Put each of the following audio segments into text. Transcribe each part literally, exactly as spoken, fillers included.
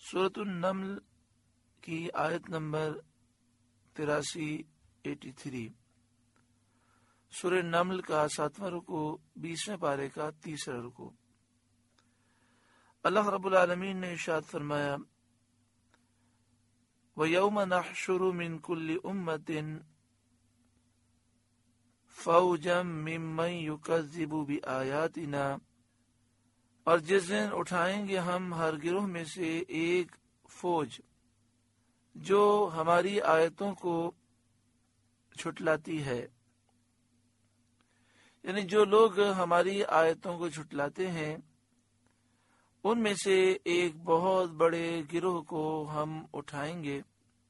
سورۃ النمل کی آیت نمبر تراسی ایٹی تھری، سورہ نمل کا ساتواں رکوع، بیسویں پارے کا تیسرا رکوع۔ اللہ رب العالمین نے ارشاد فرمایا، وَيَوْمَ نَحْشُرُ مِنْ كُلِّ أُمَّةٍ فَوْجًا مِّمَّن يُكَذِّبُ بِآيَاتِنَا، اور جس دن اٹھائیں گے ہم ہر گروہ میں سے ایک فوج جو ہماری آیتوں کو جھٹلاتی ہے، یعنی جو لوگ ہماری آیتوں کو جھٹلاتے ہیں ان میں سے ایک بہت بڑے گروہ کو ہم اٹھائیں گے۔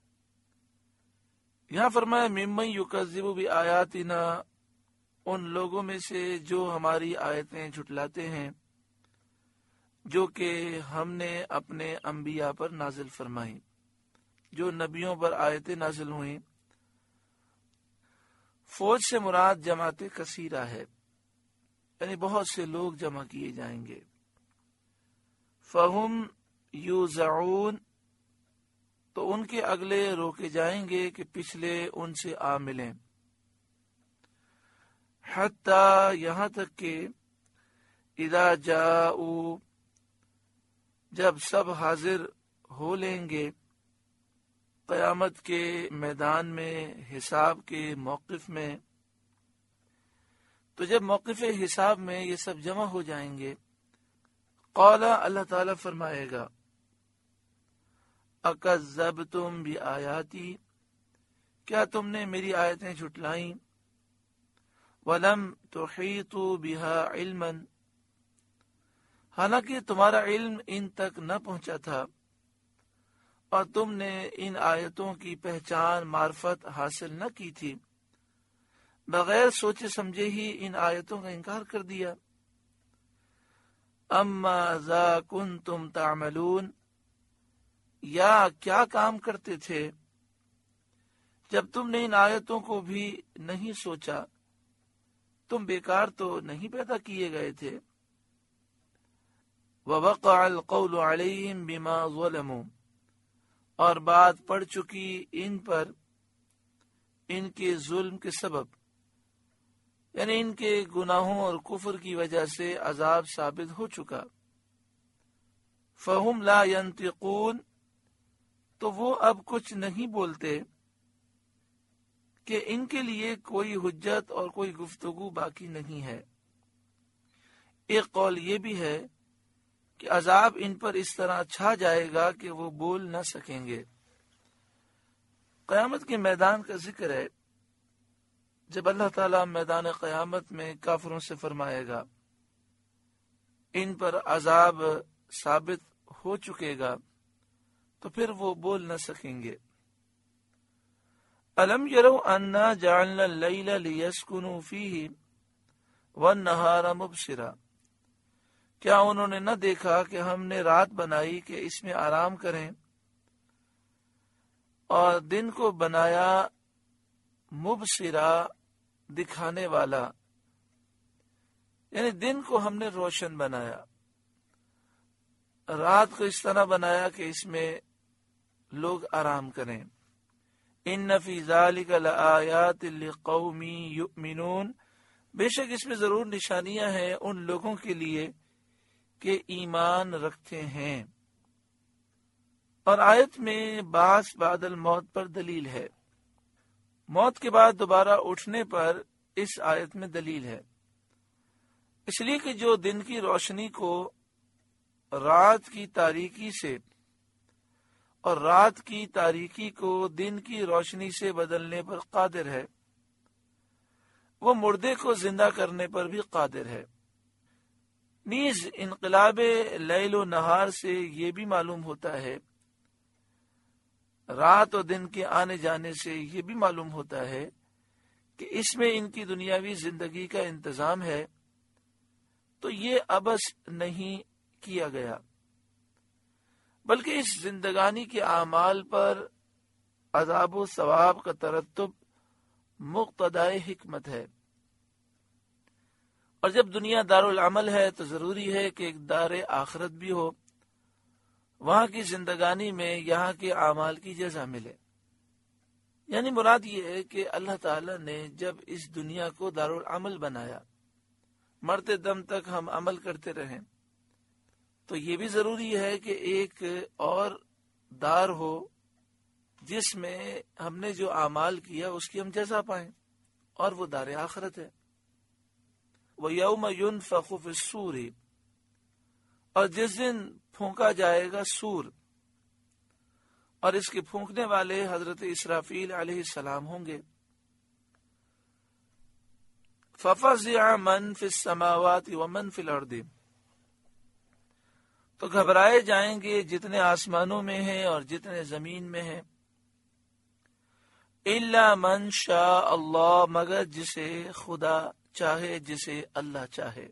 یہاں فرمایا ممن یکذب بآیاتنا، ان لوگوں میں سے جو ہماری آیتیں جھٹلاتے ہیں جو کہ ہم نے اپنے انبیاء پر نازل فرمائیں، جو نبیوں پر آیتیں نازل ہوئیں۔ فوج سے مراد جماعت کثیرہ ہے، یعنی بہت سے لوگ جمع کیے جائیں گے۔ فہم یوزعون، تو ان کے اگلے روکے جائیں گے کہ پچھلے ان سے آ ملیں، حتی یہاں تک کہ اذا جاؤ، جب سب حاضر ہو لیں گے قیامت کے میدان میں، حساب کے موقف میں۔ تو جب موقف حساب میں یہ سب جمع ہو جائیں گے، قال، اللہ تعالیٰ فرمائے گا، اکذبتم بآیاتی، کیا تم نے میری آیتیں جھٹلائیں؟ ولم تحیطوا بها علما، حالانکہ تمہارا علم ان تک نہ پہنچا تھا، اور تم نے ان آیتوں کی پہچان معرفت حاصل نہ کی تھی، بغیر سوچے سمجھے ہی ان آیتوں کا انکار کر دیا۔ اما ذا کنتم تعملون، یا کیا کام کرتے تھے جب تم نے ان آیتوں کو بھی نہیں سوچا، تم بیکار تو نہیں پیدا کیے گئے تھے۔ وَوَقَعَ الْقَوْلُ عَلَيْهِمْ بِمَا ظَلَمُوا، اور بات پڑ چکی ان پر ان کے ظلم کے سبب، یعنی ان کے گناہوں اور کفر کی وجہ سے عذاب ثابت ہو چکا۔ فَهُمْ لَا يَنْطِقُونَ، تو وہ اب کچھ نہیں بولتے، کہ ان کے لیے کوئی حجت اور کوئی گفتگو باقی نہیں ہے۔ ایک قول یہ بھی ہے کہ عذاب ان پر اس طرح چھا جائے گا کہ وہ بول نہ سکیں گے۔ قیامت کے میدان کا ذکر ہے، جب اللہ تعالیٰ میدان قیامت میں کافروں سے فرمائے گا ان پر عذاب ثابت ہو چکے گا، تو پھر وہ بول نہ سکیں گے۔ الم یروا انا جعلنا اللیل لیسکنوا فیہ والنہار مبصرا، کیا انہوں نے نہ دیکھا کہ ہم نے رات بنائی کہ اس میں آرام کریں، اور دن کو بنایا مبصرا، دکھانے والا، یعنی دن کو ہم نے روشن بنایا، رات کو اس طرح بنایا کہ اس میں لوگ آرام کریں۔ ان فی ذلک لآیات لقوم یؤمنون، بے شک اس میں ضرور نشانیاں ہیں ان لوگوں کے لیے کہ ایمان رکھتے ہیں۔ اور آیت میں بعث بعد الموت پر دلیل ہے، موت کے بعد دوبارہ اٹھنے پر اس آیت میں دلیل ہے، اس لیے کہ جو دن کی روشنی کو رات کی تاریکی سے اور رات کی تاریکی کو دن کی روشنی سے بدلنے پر قادر ہے، وہ مردے کو زندہ کرنے پر بھی قادر ہے۔ نیز انقلاب لیل و نہار سے یہ بھی معلوم ہوتا ہے، رات و دن کے آنے جانے سے یہ بھی معلوم ہوتا ہے کہ اس میں ان کی دنیاوی زندگی کا انتظام ہے، تو یہ عبث نہیں کیا گیا، بلکہ اس زندگانی کے اعمال پر عذاب و ثواب کا ترتب مقتضائے حکمت ہے۔ اور جب دنیا دار العمل ہے تو ضروری ہے کہ ایک دار آخرت بھی ہو، وہاں کی زندگانی میں یہاں کے اعمال کی جزا ملے۔ یعنی مراد یہ ہے کہ اللہ تعالی نے جب اس دنیا کو دارالعمل بنایا، مرتے دم تک ہم عمل کرتے رہیں، تو یہ بھی ضروری ہے کہ ایک اور دار ہو جس میں ہم نے جو اعمال کیا اس کی ہم جزا پائیں، اور وہ دار آخرت ہے۔ وَيَوْمَ يُنفَخُ فِي الصُّورِ، اور جس دن پھونکا جائے گا سور، اور اس کے پھونکنے والے حضرت اسرافیل علیہ السلام ہوں گے۔ فَفَزِعَ مَن فِي السَّمَاوَاتِ وَمَن فِي الْأَرْضِ، تو گھبرائے جائیں گے جتنے آسمانوں میں ہیں اور جتنے زمین میں ہیں۔ إِلَّا مَن شَاءَ اللَّهُ، مگر جسے خدا چاہے، جسے اللہ چاہے۔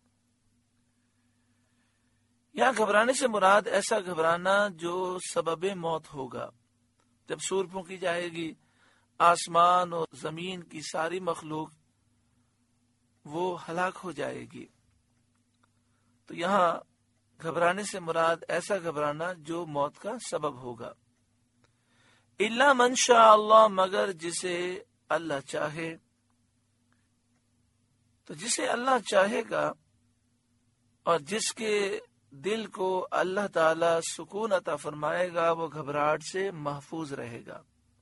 یہاں گھبرانے سے مراد ایسا گھبرانا جو سبب موت ہوگا۔ جب سور پھونکی جائے گی، آسمان اور زمین کی ساری مخلوق وہ ہلاک ہو جائے گی۔ تو یہاں گھبرانے سے مراد ایسا گھبرانا جو موت کا سبب ہوگا۔ الا من شاء اللہ، مگر جسے اللہ چاہے۔ تو جسے اللہ چاہے گا اور جس کے دل کو اللہ تعالی سکون عطا فرمائے گا، وہ گھبراہٹ سے محفوظ رہے گا۔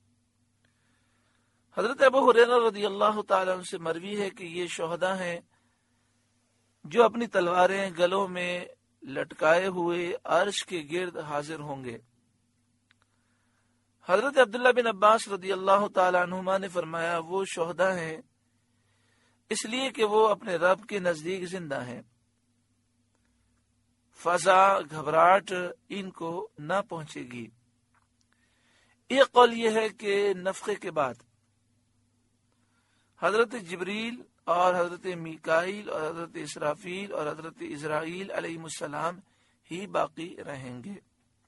حضرت ابو ہریرہ رضی اللہ تعالی عنہ سے مروی ہے کہ یہ شہداء ہیں جو اپنی تلواریں گلوں میں لٹکائے ہوئے عرش کے گرد حاضر ہوں گے۔ حضرت عبداللہ بن عباس رضی اللہ تعالی عنہما نے فرمایا، وہ شہداء ہیں اس لیے کہ وہ اپنے رب کے نزدیک زندہ ہیں، فضا گھبراہٹ ان کو نہ پہنچے گی۔ ایک قول یہ ہے کہ نفخے کے بعد حضرت جبریل اور حضرت میکائیل اور حضرت اسرافیل اور حضرت اسرائیل علیہ السلام ہی باقی رہیں گے۔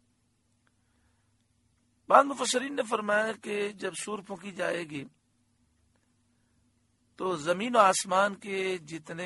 بعض مفسرین نے فرمایا کہ جب سور پھونکی جائے گی تو زمین و آسمان کے جتنے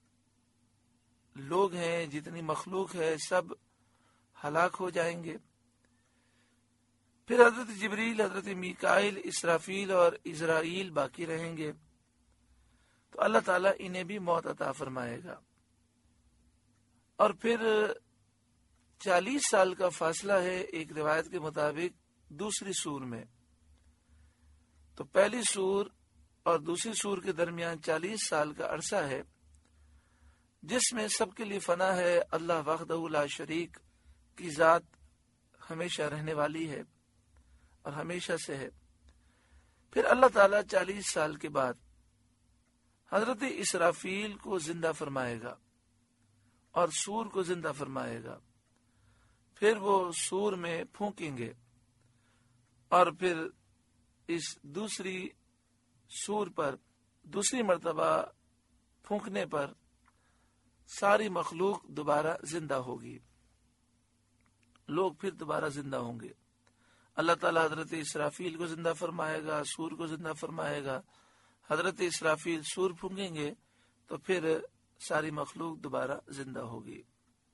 لوگ ہیں، جتنی مخلوق ہے، سب ہلاک ہو جائیں گے۔ پھر حضرت جبریل، حضرت میکائیل، اسرافیل اور اسرائیل باقی رہیں گے۔ تو اللہ تعالیٰ انہیں بھی موت عطا فرمائے گا، اور پھر چالیس سال کا فاصلہ ہے ایک روایت کے مطابق دوسری سور میں۔ تو پہلی سور اور دوسری سور کے درمیان چالیس سال کا عرصہ ہے، جس میں سب کے لیے فنا ہے۔ اللہ وحدہ لا شریک کی ذات ہمیشہ رہنے والی ہے اور ہمیشہ سے ہے۔ پھر اللہ تعالیٰ چالیس سال کے بعد حضرت اسرافیل کو زندہ فرمائے گا اور سور کو زندہ فرمائے گا۔ پھر وہ سور میں پھونکیں گے، اور پھر اس دوسری سور پر دوسری مرتبہ پھونکنے پر ساری مخلوق دوبارہ زندہ ہوگی، لوگ پھر دوبارہ زندہ ہوں گے۔ اللہ تعالیٰ حضرت اسرافیل کو زندہ فرمائے گا، سور کو زندہ فرمائے گا۔ حضرت اسرافیل سور پھونکیں گے تو پھر ساری مخلوق دوبارہ زندہ ہوگی۔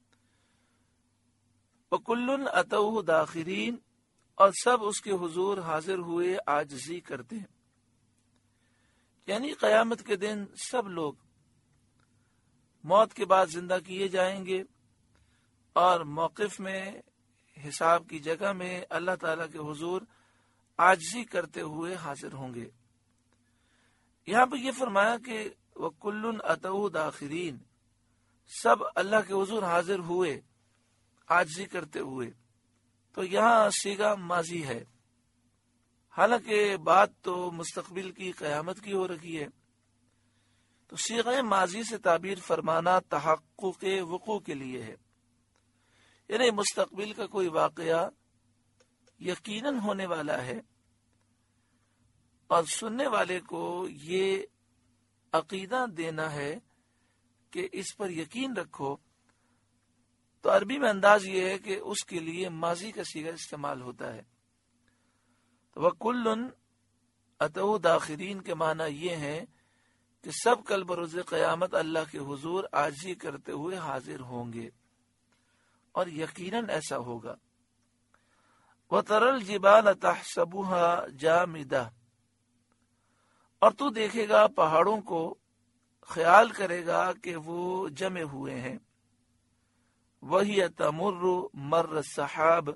وَكُلٌّ أَتَوْهُ دَاخِرِينَ، اور سب اس کے حضور حاضر ہوئے عاجزی کرتے ہیں۔ یعنی قیامت کے دن سب لوگ موت کے بعد زندہ کیے جائیں گے، اور موقف میں، حساب کی جگہ میں اللہ تعالیٰ کے حضور عاجزی کرتے ہوئے حاضر ہوں گے۔ یہاں پہ یہ فرمایا کہ وَكُلٌّ أَتَوْهُ دَاخِرِينَ، سب اللہ کے حضور حاضر ہوئے عاجزی کرتے ہوئے۔ تو یہاں صیغہ ماضی ہے، حالانکہ بات تو مستقبل کی قیامت کی ہو رکھی ہے۔ تو صیغہ ماضی سے تعبیر فرمانا تحقق وقوع کے لیے ہے، یعنی مستقبل کا کوئی واقعہ یقیناً ہونے والا ہے، اور سننے والے کو یہ عقیدہ دینا ہے کہ اس پر یقین رکھو۔ تو عربی میں انداز یہ ہے کہ اس کے لیے ماضی کا صیغہ استعمال ہوتا ہے۔ تو وَكُلٌّ أَتَوْهُ دَاخِرِينَ کے معنی یہ ہے کہ سب کل بروز قیامت اللہ کے حضور عاجزی کرتے ہوئے حاضر ہوں گے، اور یقیناً ایسا ہوگا۔ وَتَرَى الْجِبَالَ تَحْسَبُهَا جَامِدَةً، اور تو دیکھے گا پہاڑوں کو، خیال کرے گا کہ وہ جمے ہوئے ہیں، وَهِيَ تَمُرُّ مَرَّ السَّحَابِ،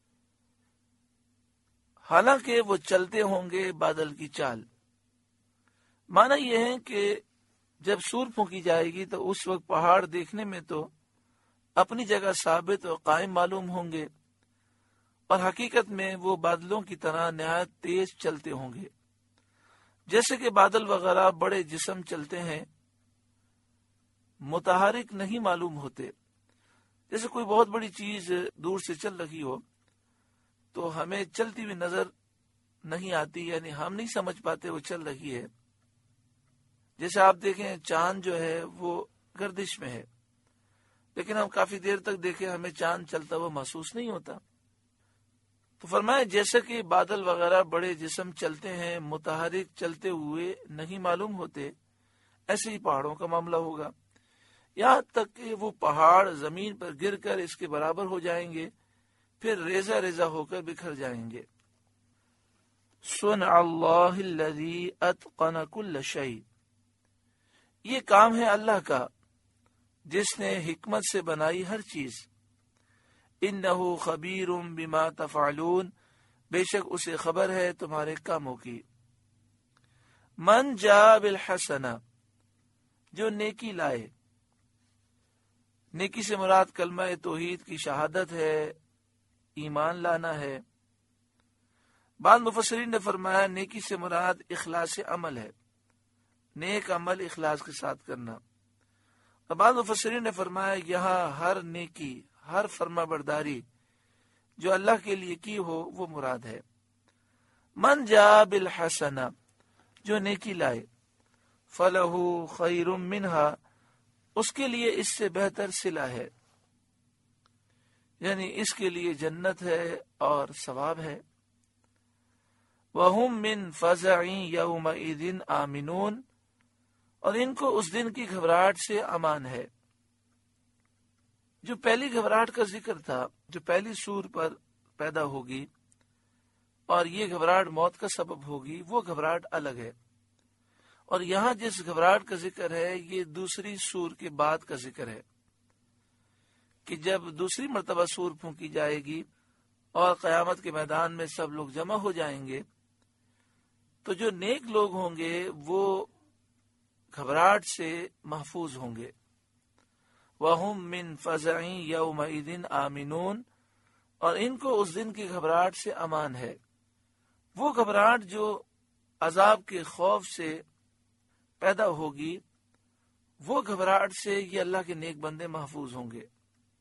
حالانکہ وہ چلتے ہوں گے بادل کی چال۔ معنی یہ ہے کہ جب سور پھونکی جائے گی تو اس وقت پہاڑ دیکھنے میں تو اپنی جگہ ثابت اور قائم معلوم ہوں گے، اور حقیقت میں وہ بادلوں کی طرح نہایت تیز چلتے ہوں گے، جیسے کہ بادل وغیرہ بڑے جسم چلتے ہیں، متحرک نہیں معلوم ہوتے۔ جیسے کوئی بہت بڑی چیز دور سے چل رہی ہو تو ہمیں چلتی ہوئی نظر نہیں آتی، یعنی ہم نہیں سمجھ پاتے وہ چل رہی ہے۔ جیسے آپ دیکھیں چاند جو ہے وہ گردش میں ہے، لیکن ہم کافی دیر تک دیکھیں ہمیں چاند چلتا ہوا محسوس نہیں ہوتا۔ تو فرمایا جیسا کہ بادل وغیرہ بڑے جسم چلتے ہیں، متحرک چلتے ہوئے نہیں معلوم ہوتے، ایسے ہی پہاڑوں کا معاملہ ہوگا، یہاں تک کہ وہ پہاڑ زمین پر گر کر اس کے برابر ہو جائیں گے، پھر ریزہ ریزہ ہو کر بکھر جائیں گے۔ صنع اللہ الذی اتقن کل شیء، یہ کام ہے اللہ کا جس نے حکمت سے بنائی ہر چیز۔ انہ خبیر بما تفعلون، بے شک اسے خبر ہے تمہارے کاموں کی۔ من جاء بالحسنہ، جو نیکی لائے، نیکی سے مراد کلمہ توحید کی شہادت ہے، ایمان لانا ہے۔ بعض مفسرین نے فرمایا نیکی سے مراد اخلاص عمل ہے، نیک عمل اخلاص کے ساتھ کرنا۔ اور بعض مفسرین نے فرمایا یہاں ہر نیکی، ہر فرما برداری جو اللہ کے لیے کی ہو وہ مراد ہے۔ من جاء بالحسنہ، جو نیکی لائے، فلہ خیر منہا، اس کے لیے اس سے بہتر صلہ ہے، یعنی اس کے لیے جنت ہے اور ثواب ہے۔ وَهُم مِّن فَزَعٍ يَوْمَئِذٍ آمِنُونَ، اور ان کو اس دن کی گھبراہٹ سے امان ہے۔ جو پہلی گھبراہٹ کا ذکر تھا، جو پہلی سور پر پیدا ہوگی اور یہ گھبراہٹ موت کا سبب ہوگی، وہ گھبراہٹ الگ ہے۔ اور یہاں جس گھبراہٹ کا ذکر ہے یہ دوسری سور کے بعد کا ذکر ہے، کہ جب دوسری مرتبہ سور پھونکی جائے گی اور قیامت کے میدان میں سب لوگ جمع ہو جائیں گے، تو جو نیک لوگ ہوں گے وہ گھبراہٹ سے محفوظ ہوں گے۔ وَهُم مِّن فَزَعٍ يَوْمَئِذٍ آمِنُونَ، اور ان کو اس دن کی گھبراہٹ سے امان ہے۔ وہ گھبراہٹ جو عذاب کے خوف سے پیدا ہوگی، وہ گھبراہٹ سے یہ اللہ کے نیک بندے محفوظ ہوں گے۔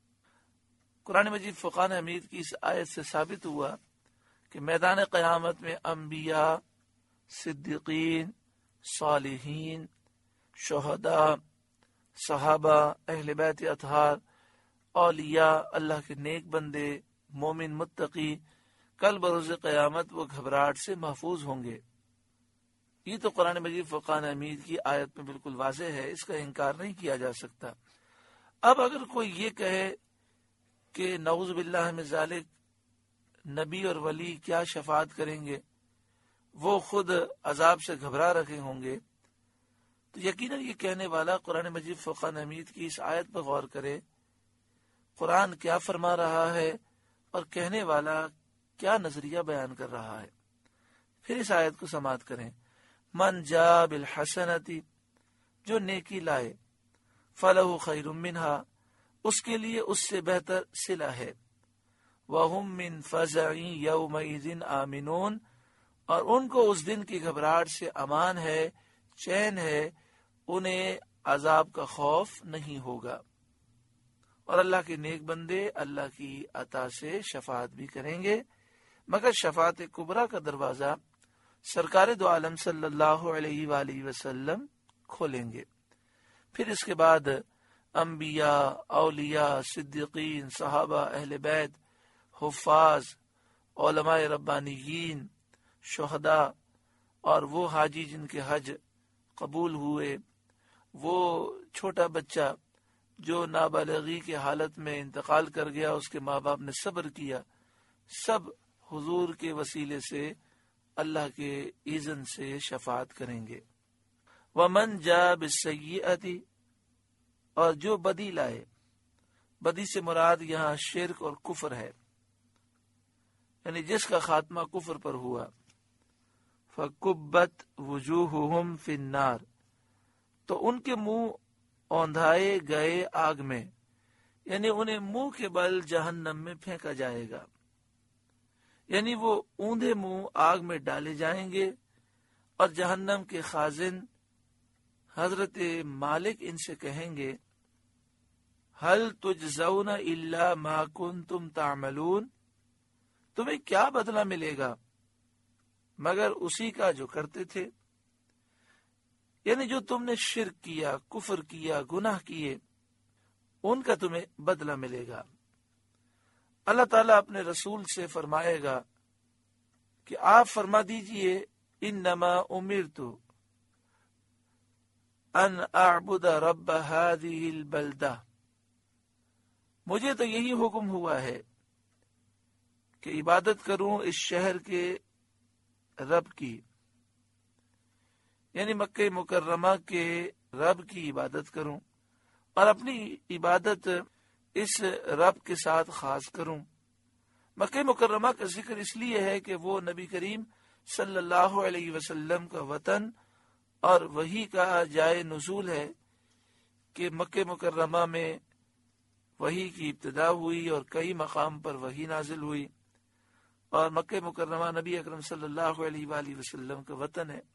قرآن مجید فرقان حمید کی اس آیت سے ثابت ہوا کہ میدان قیامت میں انبیاء، صدیقین، صالحین، شہداء، صحابہ، اہل بیت اطہار، اولیاء، اللہ کے نیک بندے، مومن متقی، کل بروز قیامت وہ گھبراہٹ سے محفوظ ہوں گے۔ یہ تو قرآن مجید فرقان حمید کی آیت میں بالکل واضح ہے، اس کا انکار نہیں کیا جا سکتا۔ اب اگر کوئی یہ کہے کہ نعوذ باللہ من ذالک، نبی اور ولی کیا شفاعت کریں گے، وہ خود عذاب سے گھبرا رکھے ہوں گے، تو یقیناً یہ کہنے والا قرآن مجید فرقان حمید کی اس آیت پر غور کرے، قرآن کیا فرما رہا ہے اور کہنے والا کیا نظریہ بیان کر رہا ہے۔ پھر اس آیت کو سماعت کریں۔ من جاء بالحسنتی، جو نیکی لائے، فلہ خیر منہا، اس کے لیے اس سے بہتر صلہ ہے۔ وَهُم مِّن فَزَعٍ يَوْمَئِذٍ آمِنُونَ، اور ان کو اس دن کی گھبراہٹ سے امان ہے، چین ہے، انہیں عذاب کا خوف نہیں ہوگا۔ اور اللہ کے نیک بندے اللہ کی عطا سے شفاعت بھی کریں گے، مگر شفاعت کبریٰ کا دروازہ سرکار دو عالم صلی اللہ علیہ وآلہ وسلم کھولیں گے۔ پھر اس کے بعد انبیاء، اولیاء، صدیقین، صحابہ، اہل بیت، حفاظ، علماء ربانیین، شہداء، اور وہ حاجی جن کے حج قبول ہوئے، وہ چھوٹا بچہ جو نابالغی کی حالت میں انتقال کر گیا، اس کے ماں باپ نے صبر کیا، سب حضور کے وسیلے سے اللہ کے اذن سے شفاعت کریں گے۔ ومن جاء بالسیئۃ، اور جو بدی لائے، بدی سے مراد یہاں شرک اور کفر ہے، یعنی جس کا خاتمہ کفر پر ہوا، فکبت وجوہہم فی النار، تو ان کے منہ اوندھائے گئے آگ میں، یعنی انہیں منہ کے بل جہنم میں پھینکا جائے گا، یعنی وہ اوندھے منہ آگ میں ڈالے جائیں گے، اور جہنم کے خازن حضرت مالک ان سے کہیں گے حل تجزون الا ما کنتم تعملون، تمہیں کیا بدلہ ملے گا مگر اسی کا جو کرتے تھے، یعنی جو تم نے شرک کیا، کفر کیا، گناہ کیے، ان کا تمہیں بدلہ ملے گا۔ اللہ تعالیٰ اپنے رسول سے فرمائے گا کہ آپ فرما دیجئے انما امرت ان اعبد رب هذه البلدہ، مجھے تو یہی حکم ہوا ہے کہ عبادت کروں اس شہر کے رب کی، یعنی مکہ مکرمہ کے رب کی عبادت کروں، اور اپنی عبادت اس رب کے ساتھ خاص کروں۔ مکہ مکرمہ کا ذکر اس لیے ہے کہ وہ نبی کریم صلی اللہ علیہ وسلم کا وطن اور وحی کا جائے نزول ہے، کہ مکہ مکرمہ میں وحی کی ابتدا ہوئی اور کئی مقام پر وحی نازل ہوئی، اور مکہ مکرمہ نبی اکرم صلی اللہ علیہ وآلہ وسلم کا وطن ہے۔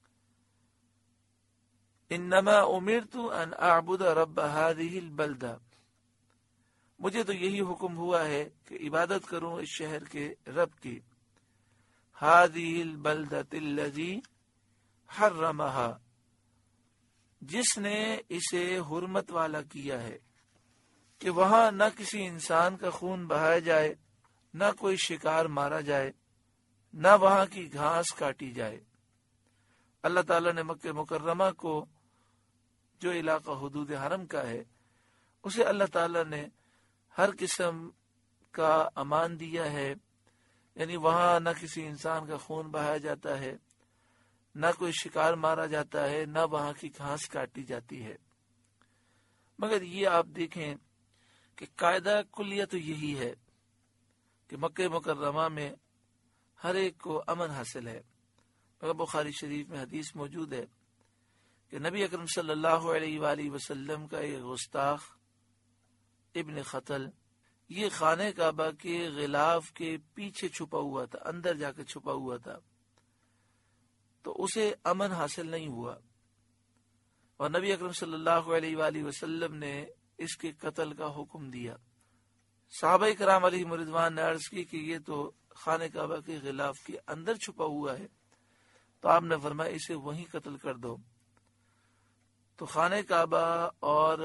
انما امرت ان اعبد رب هذه البلدہ، مجھے تو یہی حکم ہوا ہے کہ عبادت کروں اس شہر کے رب کی، هذه البلدۃ الذی حرمها، جس نے اسے حرمت والا کیا ہے، کہ وہاں نہ کسی انسان کا خون بہایا جائے، نہ کوئی شکار مارا جائے، نہ وہاں کی گھاس کاٹی جائے۔ اللہ تعالیٰ نے مکہ مکرمہ کو، جو علاقہ حدود حرم کا ہے، اسے اللہ تعالیٰ نے ہر قسم کا امان دیا ہے، یعنی وہاں نہ کسی انسان کا خون بہایا جاتا ہے، نہ کوئی شکار مارا جاتا ہے، نہ وہاں کی گھاس کاٹی جاتی ہے۔ مگر یہ آپ دیکھیں کہ قاعدہ کلیہ تو یہی ہے کہ مکہ مکرمہ میں ہر ایک کو امن حاصل ہے، مگر بخاری شریف میں حدیث موجود ہے کہ نبی اکرم صلی اللہ علیہ وآلہ وسلم کا ایک گستاخ ابن خطل یہ خانہ کعبہ کے غلاف کے پیچھے چھپا ہوا تھا، اندر جا کے چھپا ہوا تھا، تو اسے امن حاصل نہیں ہوا، اور نبی اکرم صلی اللہ علیہ وآلہ وسلم نے اس کے قتل کا حکم دیا۔ صحابہ کرام علیہ رضوان نے عرض کی کہ یہ تو خانہ کعبہ کے غلاف کے اندر چھپا ہوا ہے، تو آپ نے فرمایا اسے وہیں قتل کر دو۔ تو خانہ کعبہ اور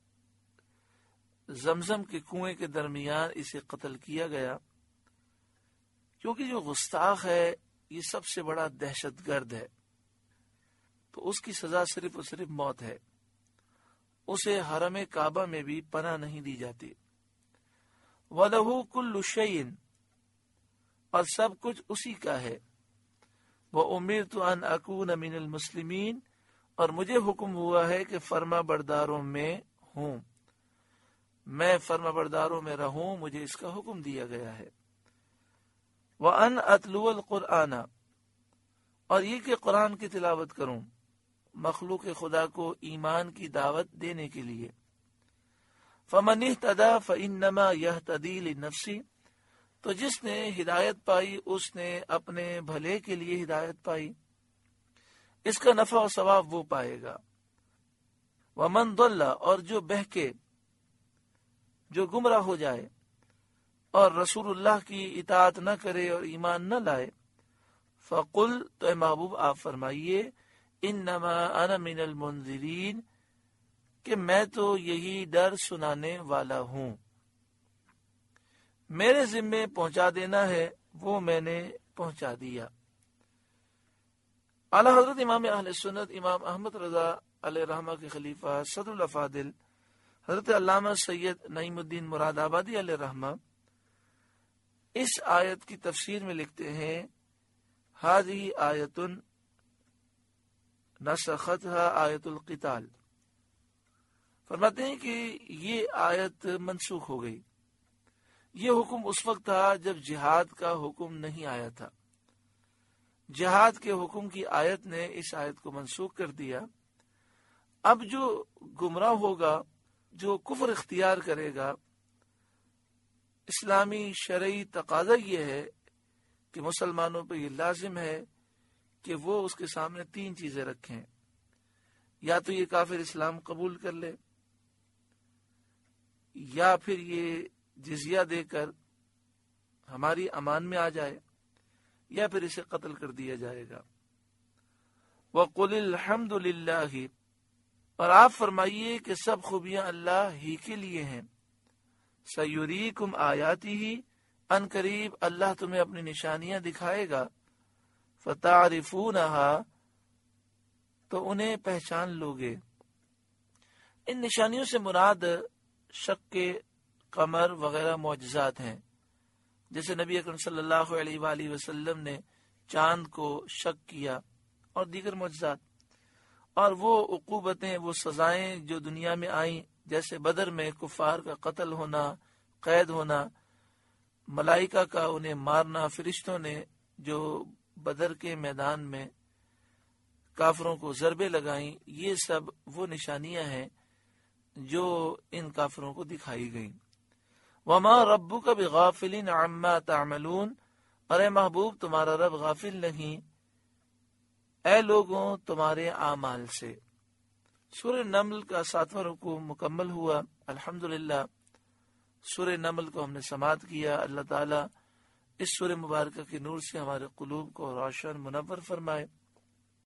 زمزم کے کنویں کے درمیان اسے قتل کیا گیا، کیونکہ جو گستاخ ہے یہ سب سے بڑا دہشت گرد ہے، تو اس کی سزا صرف اور صرف موت ہے، اسے حرم کعبہ میں بھی پناہ نہیں دی جاتی۔ وَلَهُ كُلُّ شَيْءٍ، اور سب کچھ اسی کا ہے۔ وَأُمِرْتُ أَنْ أَكُونَ مِنَ الْمُسْلِمِينَ، اور مجھے حکم ہوا ہے کہ فرما برداروں میں ہوں، میں فرما برداروں میں رہوں، مجھے اس کا حکم دیا گیا ہے۔ وَأَنْ أَتْلُوَ الْقُرْآنَ، اور یہ کہ قرآن کی تلاوت کروں، مخلوق خدا کو ایمان کی دعوت دینے کے لیے۔ فَمَنِ اهْتَدَى فَإِنَّمَا يَهْتَدِي لِنَفْسِهِ، تو جس نے ہدایت پائی اس نے اپنے بھلے کے لیے ہدایت پائی، اس کا نفع و ثواب وہ پائے گا۔ وَمَنْ ضَلَّ، اور جو بہکے، جو گمراہ ہو جائے اور رسول اللہ کی اطاعت نہ کرے اور ایمان نہ لائے، فَقُلْ، تو اے محبوب آپ فرمائیے، اِنَّمَا أَنَا مِنَ الْمُنذِرِينَ، کہ میں تو یہی ڈر سنانے والا ہوں، میرے ذمے پہنچا دینا ہے، وہ میں نے پہنچا دیا۔ اعلیٰ حضرت امام اہل سنت امام احمد رضا علیہ رحمہ کے خلیفہ صدر الافاضل حضرت علامہ سید نعیم الدین مراد آبادی علیہ رحمہ اس آیت کی تفسیر میں لکھتے ہیں ہذہ آیت نسختھا آیت القتال، فرماتے ہیں کہ یہ آیت منسوخ ہو گئی. یہ حکم اس وقت تھا جب جہاد کا حکم نہیں آیا تھا. جہاد کے حکم کی آیت نے اس آیت کو منسوخ کر دیا. اب جو گمراہ ہوگا، جو کفر اختیار کرے گا، اسلامی شرعی تقاضا یہ ہے کہ مسلمانوں پہ یہ لازم ہے کہ وہ اس کے سامنے تین چیزیں رکھیں. یا تو یہ کافر اسلام قبول کر لے، یا پھر یہ جزیہ دے کر ہماری امان میں آ جائے، یا پھر اسے قتل کر دیا جائے گا. وَقُلِ الْحَمْدُ لِلَّهِ، اور آپ فرمائیے کہ سب خوبیاں اللہ ہی کے لیے ہیں. سَيُرِيكُمْ آيَاتِهِ، ان قریب اللہ تمہیں اپنی نشانیاں دکھائے گا. فَتَعْرِفُونَهَا، تو انہیں پہچان لوگے. ان نشانیوں سے مراد شق قمر وغیرہ معجزات ہیں، جیسے نبی اکرم صلی اللہ علیہ وآلہ وسلم نے چاند کو شق کیا، اور دیگر معجزات. اور وہ عقوبتیں، وہ سزائیں جو دنیا میں آئیں، جیسے بدر میں کفار کا قتل ہونا، قید ہونا، ملائکہ کا انہیں مارنا، فرشتوں نے جو بدر کے میدان میں کافروں کو ضربیں لگائیں، یہ سب وہ نشانیاں ہیں جو ان کافروں کو دکھائی گئیں. وما ربک بغافل عما تعملون، اور اے محبوب تمہارا رب غافل نہیں اے لوگوں تمہارے اعمال سے. سورہ نمل کا ساتواں رکوع مکمل ہوا. الحمدللہ سورہ نمل کو ہم نے سماعت کیا. اللہ تعالیٰ اس سورہ مبارکہ کے نور سے ہمارے قلوب کو روشن منور فرمائے.